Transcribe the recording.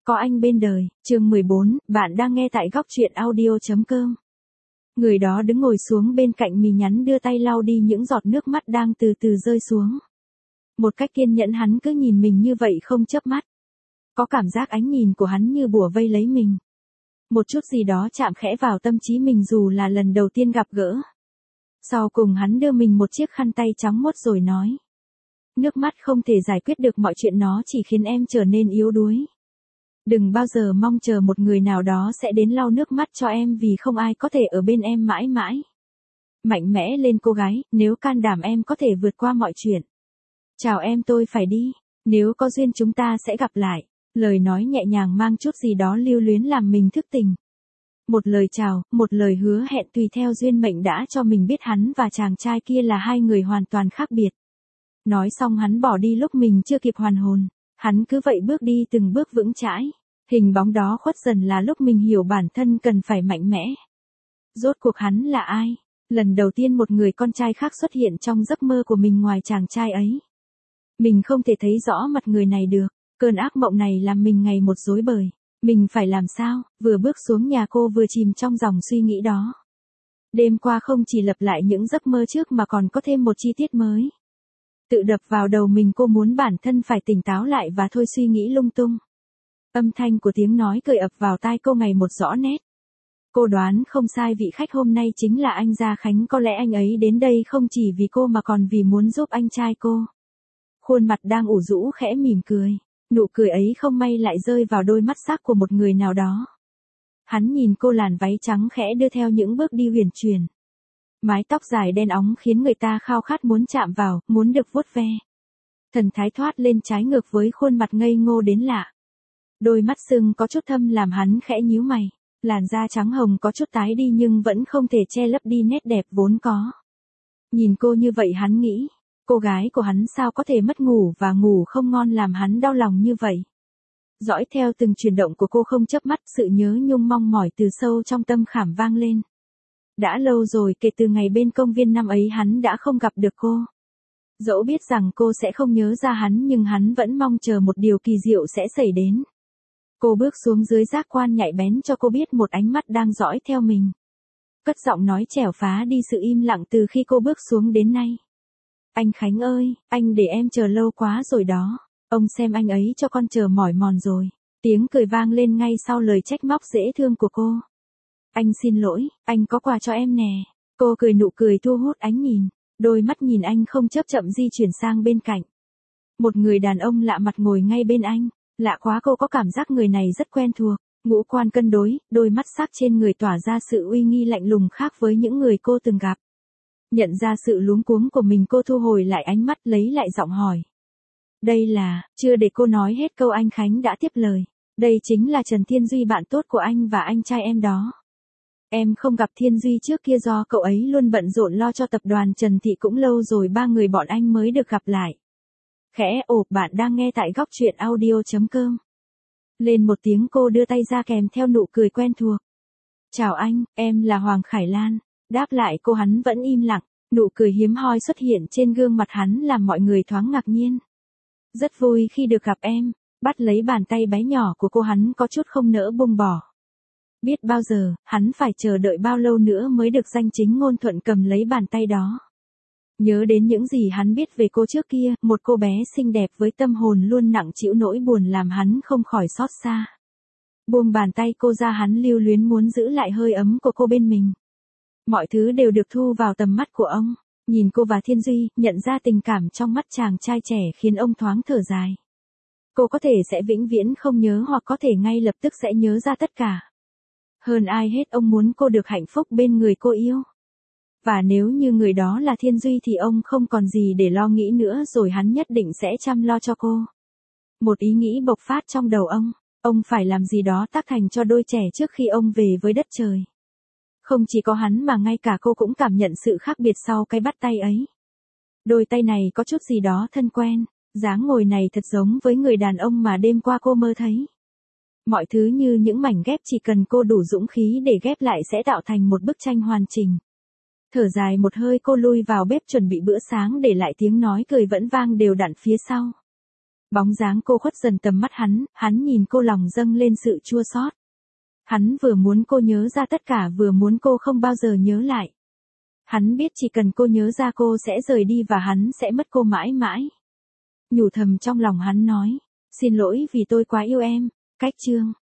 Có anh bên đời, chương 14, bạn đang nghe tại góc truyện audio.com. Người đó đứng ngồi xuống bên cạnh mì nhắn đưa tay lau đi những giọt nước mắt đang từ từ rơi xuống. Một cách kiên nhẫn hắn cứ nhìn mình như vậy không chớp mắt. Có cảm giác ánh nhìn của hắn như bủa vây lấy mình. Một chút gì đó chạm khẽ vào tâm trí mình dù là lần đầu tiên gặp gỡ. Sau cùng hắn đưa mình một chiếc khăn tay trắng muốt rồi nói. Nước mắt không thể giải quyết được mọi chuyện, nó chỉ khiến em trở nên yếu đuối. Đừng bao giờ mong chờ một người nào đó sẽ đến lau nước mắt cho em vì không ai có thể ở bên em mãi mãi. Mạnh mẽ lên cô gái, nếu can đảm em có thể vượt qua mọi chuyện. Chào em, tôi phải đi, nếu có duyên chúng ta sẽ gặp lại. Lời nói nhẹ nhàng mang chút gì đó lưu luyến làm mình thức tỉnh. Một lời chào, một lời hứa hẹn tùy theo duyên mệnh đã cho mình biết hắn và chàng trai kia là hai người hoàn toàn khác biệt. Nói xong hắn bỏ đi lúc mình chưa kịp hoàn hồn. Hắn cứ vậy bước đi từng bước vững chãi. Hình bóng đó khuất dần là lúc mình hiểu bản thân cần phải mạnh mẽ. Rốt cuộc hắn là ai? Lần đầu tiên một người con trai khác xuất hiện trong giấc mơ của mình ngoài chàng trai ấy. Mình không thể thấy rõ mặt người này được. Cơn ác mộng này làm mình ngày một rối bời. Mình phải làm sao? Vừa bước xuống nhà cô vừa chìm trong dòng suy nghĩ đó. Đêm qua không chỉ lặp lại những giấc mơ trước mà còn có thêm một chi tiết mới. Tự đập vào đầu mình, cô muốn bản thân phải tỉnh táo lại và thôi suy nghĩ lung tung. Âm thanh của tiếng nói cười ập vào tai cô ngày một rõ nét. Cô đoán không sai, vị khách hôm nay chính là anh Gia Khánh. Có lẽ anh ấy đến đây không chỉ vì cô mà còn vì muốn giúp anh trai cô. Khuôn mặt đang ủ rũ khẽ mỉm cười. Nụ cười ấy không may lại rơi vào đôi mắt sắc của một người nào đó. Hắn nhìn cô, làn váy trắng khẽ đưa theo những bước đi huyền chuyển. Mái tóc dài đen óng khiến người ta khao khát muốn chạm vào, muốn được vuốt ve. Thần thái thoát lên trái ngược với khuôn mặt ngây ngô đến lạ. Đôi mắt sưng có chút thâm làm hắn khẽ nhíu mày. Làn da trắng hồng có chút tái đi nhưng vẫn không thể che lấp đi nét đẹp vốn có. Nhìn cô như vậy hắn nghĩ, cô gái của hắn sao có thể mất ngủ và ngủ không ngon làm hắn đau lòng như vậy. Dõi theo từng chuyển động của cô không chớp mắt, sự nhớ nhung mong mỏi từ sâu trong tâm khảm vang lên. Đã lâu rồi kể từ ngày bên công viên năm ấy hắn đã không gặp được cô. Dẫu biết rằng cô sẽ không nhớ ra hắn nhưng hắn vẫn mong chờ một điều kỳ diệu sẽ xảy đến. Cô bước xuống dưới giác quan nhạy bén cho cô biết một ánh mắt đang dõi theo mình. Cất giọng nói chèo phá đi sự im lặng từ khi cô bước xuống đến nay. Anh Khánh ơi, anh để em chờ lâu quá rồi đó. Ông xem anh ấy cho con chờ mỏi mòn rồi. Tiếng cười vang lên ngay sau lời trách móc dễ thương của cô. Anh xin lỗi, anh có quà cho em nè. Cô cười, nụ cười thu hút ánh nhìn. Đôi mắt nhìn anh không chớp chậm di chuyển sang bên cạnh. Một người đàn ông lạ mặt ngồi ngay bên anh. Lạ quá, cô có cảm giác người này rất quen thuộc. Ngũ quan cân đối, đôi mắt sắc trên người tỏa ra sự uy nghi lạnh lùng khác với những người cô từng gặp. Nhận ra sự luống cuống của mình, cô thu hồi lại ánh mắt, lấy lại giọng hỏi. Đây là, chưa để cô nói hết câu anh Khánh đã tiếp lời. Đây chính là Trần Thiên Duy, bạn tốt của anh và anh trai em đó. Em không gặp Thiên Duy trước kia do cậu ấy luôn bận rộn lo cho tập đoàn Trần Thị, cũng lâu rồi ba người bọn anh mới được gặp lại. Khẽ bạn đang nghe tại góc truyện audio.com. Lên một tiếng, cô đưa tay ra kèm theo nụ cười quen thuộc. Chào anh, em là Hoàng Khải Lan. Đáp lại cô, hắn vẫn im lặng. Nụ cười hiếm hoi xuất hiện trên gương mặt hắn làm mọi người thoáng ngạc nhiên. Rất vui khi được gặp em. Bắt lấy bàn tay bé nhỏ của cô, hắn có chút không nỡ buông bỏ. Biết bao giờ, hắn phải chờ đợi bao lâu nữa mới được danh chính ngôn thuận cầm lấy bàn tay đó. Nhớ đến những gì hắn biết về cô trước kia, một cô bé xinh đẹp với tâm hồn luôn nặng chịu nỗi buồn làm hắn không khỏi xót xa. Buông bàn tay cô ra, hắn lưu luyến muốn giữ lại hơi ấm của cô bên mình. Mọi thứ đều được thu vào tầm mắt của ông. Nhìn cô và Thiên Duy, nhận ra tình cảm trong mắt chàng trai trẻ khiến ông thoáng thở dài. Cô có thể sẽ vĩnh viễn không nhớ, hoặc có thể ngay lập tức sẽ nhớ ra tất cả. Hơn ai hết, ông muốn cô được hạnh phúc bên người cô yêu. Và nếu như người đó là Thiên Duy thì ông không còn gì để lo nghĩ nữa, rồi hắn nhất định sẽ chăm lo cho cô. Một ý nghĩ bộc phát trong đầu ông phải làm gì đó tác thành cho đôi trẻ trước khi ông về với đất trời. Không chỉ có hắn mà ngay cả cô cũng cảm nhận sự khác biệt sau cái bắt tay ấy. Đôi tay này có chút gì đó thân quen, dáng ngồi này thật giống với người đàn ông mà đêm qua cô mơ thấy. Mọi thứ như những mảnh ghép, chỉ cần cô đủ dũng khí để ghép lại sẽ tạo thành một bức tranh hoàn chỉnh. Thở dài một hơi, cô lui vào bếp chuẩn bị bữa sáng, để lại tiếng nói cười vẫn vang đều đặn phía sau. Bóng dáng cô khuất dần tầm mắt hắn nhìn cô lòng dâng lên sự chua xót. Hắn vừa muốn cô nhớ ra tất cả vừa muốn cô không bao giờ nhớ lại. Hắn biết chỉ cần cô nhớ ra cô sẽ rời đi và hắn sẽ mất cô mãi mãi. Nhủ thầm trong lòng hắn nói, xin lỗi vì tôi quá yêu em, cách chương.